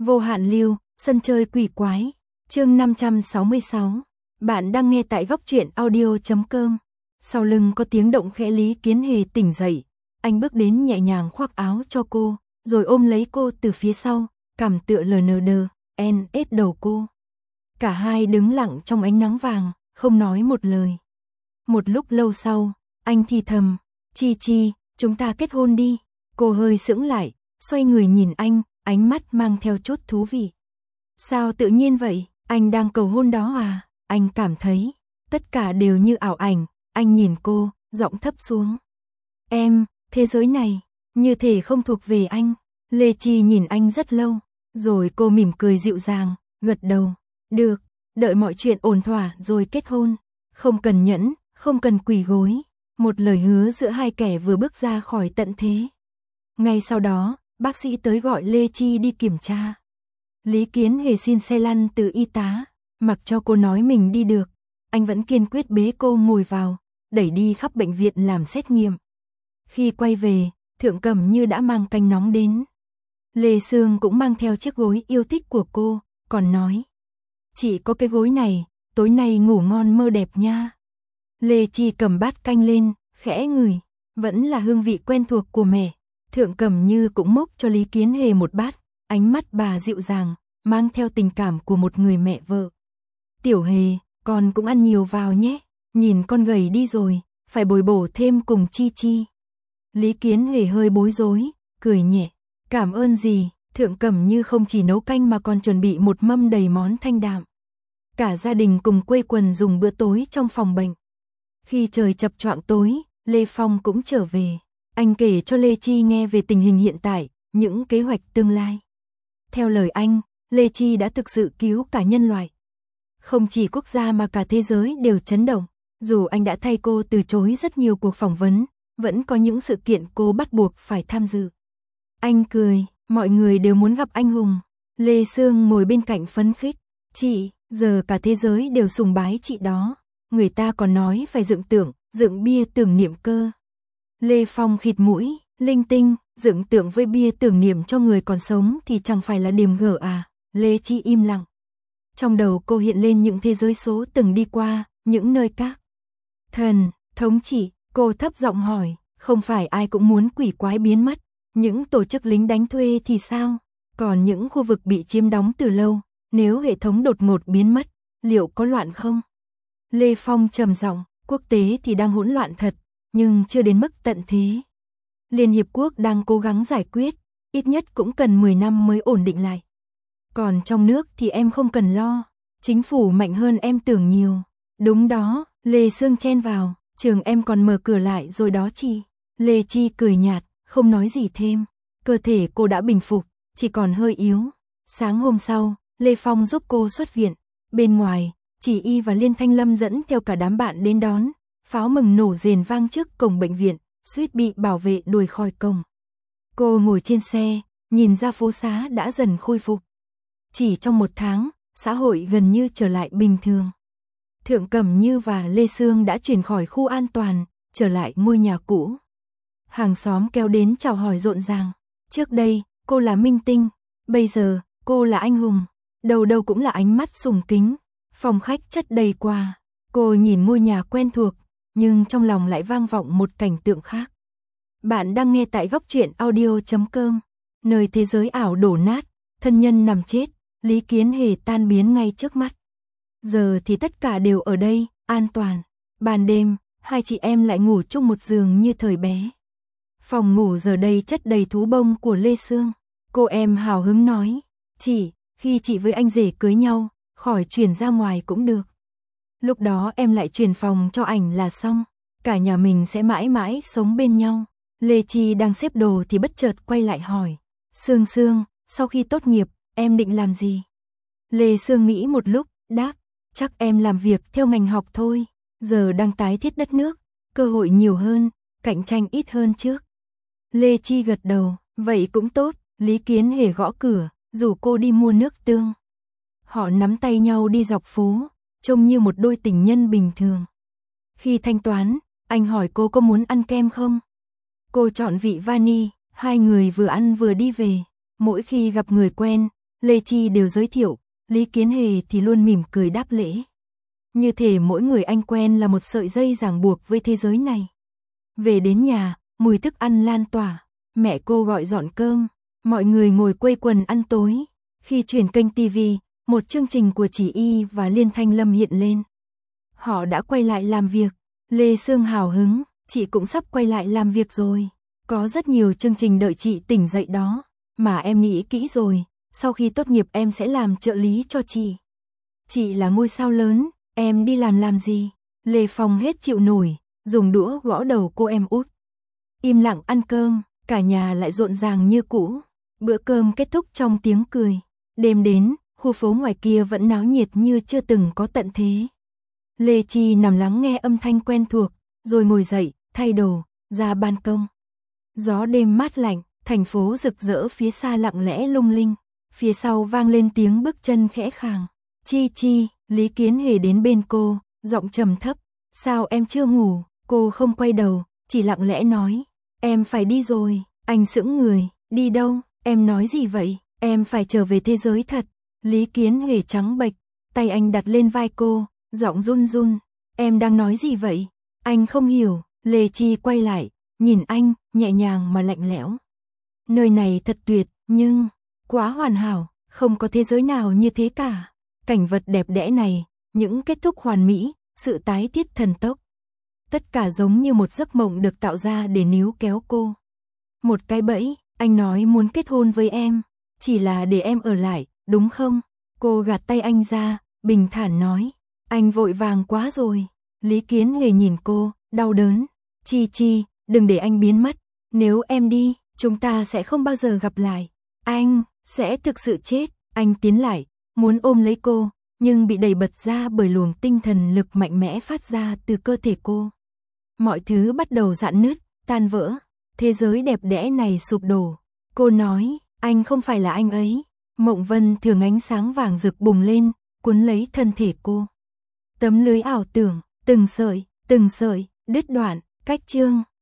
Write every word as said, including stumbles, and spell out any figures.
Vô hạn lưu, sân chơi quỷ quái, chương năm trăm sáu mươi sáu. Bạn đang nghe tại góc truyện audio chấm com. Sau lưng có tiếng động khẽ, Lý Kiến Hề tỉnh dậy. Anh bước đến nhẹ nhàng khoác áo cho cô, rồi ôm lấy cô từ phía sau, cằm tựa lờ nờ đờ, en ết đầu cô. Cả hai đứng lặng trong ánh nắng vàng, không nói một lời. Một lúc lâu sau, anh thì thầm, Chi Chi, chúng ta kết hôn đi. Cô hơi sững lại, xoay người nhìn anh, ánh mắt mang theo chút thú vị. Sao tự nhiên vậy, anh đang cầu hôn đó à? Anh cảm thấy, tất cả đều như ảo ảnh. Anh nhìn cô, giọng thấp xuống. Em, thế giới này, như thể không thuộc về anh. Lê Chi nhìn anh rất lâu, rồi cô mỉm cười dịu dàng, gật đầu. Được, đợi mọi chuyện ổn thỏa rồi kết hôn. Không cần nhẫn, không cần quỳ gối. Một lời hứa giữa hai kẻ vừa bước ra khỏi tận thế. Ngay sau đó, bác sĩ tới gọi Lê Chi đi kiểm tra. Lý Kiến Hề xin xe lăn từ y tá, mặc cho cô nói mình đi được. Anh vẫn kiên quyết bế cô ngồi vào, đẩy đi khắp bệnh viện làm xét nghiệm. Khi quay về, Thượng Cẩm Như đã mang canh nóng đến. Lê Sương cũng mang theo chiếc gối yêu thích của cô, còn nói. Chị có cái gối này, tối nay ngủ ngon mơ đẹp nha. Lê Chi cầm bát canh lên, khẽ ngửi, vẫn là hương vị quen thuộc của mẹ. Thượng Cẩm Như cũng múc cho Lý Kiến Hề một bát, ánh mắt bà dịu dàng, mang theo tình cảm của một người mẹ vợ. Tiểu Hề, con cũng ăn nhiều vào nhé, nhìn con gầy đi rồi, phải bồi bổ thêm cùng Chi Chi. Lý Kiến Hề hơi bối rối, cười nhẹ, cảm ơn gì. Thượng Cẩm Như không chỉ nấu canh mà còn chuẩn bị một mâm đầy món thanh đạm. Cả gia đình cùng quây quần dùng bữa tối trong phòng bệnh. Khi trời chập choạng tối, Lê Phong cũng trở về. Anh kể cho Lê Chi nghe về tình hình hiện tại, những kế hoạch tương lai. Theo lời anh, Lê Chi đã thực sự cứu cả nhân loại. Không chỉ quốc gia mà cả thế giới đều chấn động. Dù anh đã thay cô từ chối rất nhiều cuộc phỏng vấn, vẫn có những sự kiện cô bắt buộc phải tham dự. Anh cười, mọi người đều muốn gặp anh hùng. Lê Sương ngồi bên cạnh phấn khích. Chị, giờ cả thế giới đều sùng bái chị đó. Người ta còn nói phải dựng tượng, dựng bia tưởng niệm cơ. Lê Phong khịt mũi, linh tinh, dựng tượng với bia tưởng niệm cho người còn sống thì chẳng phải là điềm gở à. Lê Chi im lặng. Trong đầu cô hiện lên những thế giới số từng đi qua, những nơi các thần, thống trị. Cô thấp giọng hỏi, không phải ai cũng muốn quỷ quái biến mất. Những tổ chức lính đánh thuê thì sao? Còn những khu vực bị chiếm đóng từ lâu, nếu hệ thống đột ngột biến mất, liệu có loạn không? Lê Phong trầm giọng, quốc tế thì đang hỗn loạn thật, nhưng chưa đến mức tận thế. Liên Hiệp Quốc đang cố gắng giải quyết, ít nhất cũng cần mười năm mới ổn định lại. Còn trong nước thì em không cần lo, chính phủ mạnh hơn em tưởng nhiều. Đúng đó, Lê Sương chen vào, trường em còn mở cửa lại rồi đó chị. Lê Chi cười nhạt, không nói gì thêm. Cơ thể cô đã bình phục, chỉ còn hơi yếu. Sáng hôm sau, Lê Phong giúp cô xuất viện. Bên ngoài, Chỉ Y và Liên Thanh Lâm dẫn theo cả đám bạn đến đón. Pháo mừng nổ rền vang trước cổng bệnh viện, suýt bị bảo vệ đuổi khỏi cổng. Cô ngồi trên xe, nhìn ra phố xá đã dần khôi phục. Chỉ trong một tháng, xã hội gần như trở lại bình thường. Thượng Cẩm Như và Lê Sương đã chuyển khỏi khu an toàn, trở lại ngôi nhà cũ. Hàng xóm kéo đến chào hỏi rộn ràng. Trước đây, cô là minh tinh, bây giờ, cô là anh hùng. Đầu đầu cũng là ánh mắt sùng kính. Phòng khách chất đầy quà. Cô nhìn ngôi nhà quen thuộc, nhưng trong lòng lại vang vọng một cảnh tượng khác. Bạn đang nghe tại góc truyện audio chấm com. Nơi thế giới ảo đổ nát, thân nhân nằm chết, Lý Kiến Hề tan biến ngay trước mắt. Giờ thì tất cả đều ở đây, an toàn. Ban đêm, hai chị em lại ngủ chung một giường như thời bé. Phòng ngủ giờ đây chất đầy thú bông của Lê Sương. Cô em hào hứng nói, chị, khi chị với anh rể cưới nhau, khỏi chuyển ra ngoài cũng được. Lúc đó em lại chuyển phòng cho ảnh là xong. Cả nhà mình sẽ mãi mãi sống bên nhau. Lê Chi đang xếp đồ thì bất chợt quay lại hỏi. Sương Sương, sau khi tốt nghiệp, em định làm gì? Lê Sương nghĩ một lúc, đáp, chắc em làm việc theo ngành học thôi. Giờ đang tái thiết đất nước, cơ hội nhiều hơn, cạnh tranh ít hơn trước. Lê Chi gật đầu, vậy cũng tốt. Lý Kiến Hề gõ cửa, rủ cô đi mua nước tương. Họ nắm tay nhau đi dọc phố, trông như một đôi tình nhân bình thường. Khi thanh toán, anh hỏi cô có muốn ăn kem không? Cô chọn vị vani, hai người vừa ăn vừa đi về. Mỗi khi gặp người quen, Lê Chi đều giới thiệu, Lý Kiến Hề thì luôn mỉm cười đáp lễ. Như thể mỗi người anh quen là một sợi dây ràng buộc với thế giới này. Về đến nhà, mùi thức ăn lan tỏa, mẹ cô gọi dọn cơm, mọi người ngồi quây quần ăn tối. Khi chuyển kênh ti vi, một chương trình của Chỉ Y và Liên Thanh Lâm hiện lên. Họ đã quay lại làm việc, Lê Sương hào hứng, chị cũng sắp quay lại làm việc rồi. Có rất nhiều chương trình đợi chị tỉnh dậy đó, mà em nghĩ kỹ rồi, sau khi tốt nghiệp em sẽ làm trợ lý cho chị. Chị là ngôi sao lớn, em đi làm làm gì? Lê Phong hết chịu nổi, dùng đũa gõ đầu cô em út. Im lặng ăn cơm, cả nhà lại rộn ràng như cũ. Bữa cơm kết thúc trong tiếng cười. Đêm đến, khu phố ngoài kia vẫn náo nhiệt như chưa từng có tận thế. Lê Chi nằm lắng nghe âm thanh quen thuộc, rồi ngồi dậy, thay đồ, ra ban công. Gió đêm mát lạnh, thành phố rực rỡ phía xa lặng lẽ lung linh. Phía sau vang lên tiếng bước chân khẽ khàng. Chi Chi, Lý Kiến Hề đến bên cô, giọng trầm thấp. Sao em chưa ngủ? Cô không quay đầu, chỉ lặng lẽ nói. Em phải đi rồi. Anh sững người. Đi đâu? Em nói gì vậy? Em phải trở về thế giới thật. Lý Kiến Hề trắng bệch, tay anh đặt lên vai cô, giọng run run. Em đang nói gì vậy? Anh không hiểu. Lê Chi quay lại, nhìn anh, nhẹ nhàng mà lạnh lẽo. Nơi này thật tuyệt, nhưng quá hoàn hảo, không có thế giới nào như thế cả. Cảnh vật đẹp đẽ này, những kết thúc hoàn mỹ, sự tái thiết thần tốc. Tất cả giống như một giấc mộng được tạo ra để níu kéo cô. Một cái bẫy, anh nói muốn kết hôn với em, chỉ là để em ở lại, đúng không? Cô gạt tay anh ra, bình thản nói. Anh vội vàng quá rồi. Lý Kiến Hề nhìn cô, đau đớn. Chi Chi, đừng để anh biến mất. Nếu em đi, chúng ta sẽ không bao giờ gặp lại. Anh sẽ thực sự chết. Anh tiến lại, muốn ôm lấy cô, nhưng bị đẩy bật ra bởi luồng tinh thần lực mạnh mẽ phát ra từ cơ thể cô. Mọi thứ bắt đầu rạn nứt, tan vỡ. Thế giới đẹp đẽ này sụp đổ. Cô nói, anh không phải là anh ấy. Mộng Vân thường ánh sáng vàng rực bùng lên, cuốn lấy thân thể cô. Tấm lưới ảo tưởng, từng sợi, từng sợi, đứt đoạn, cách chương.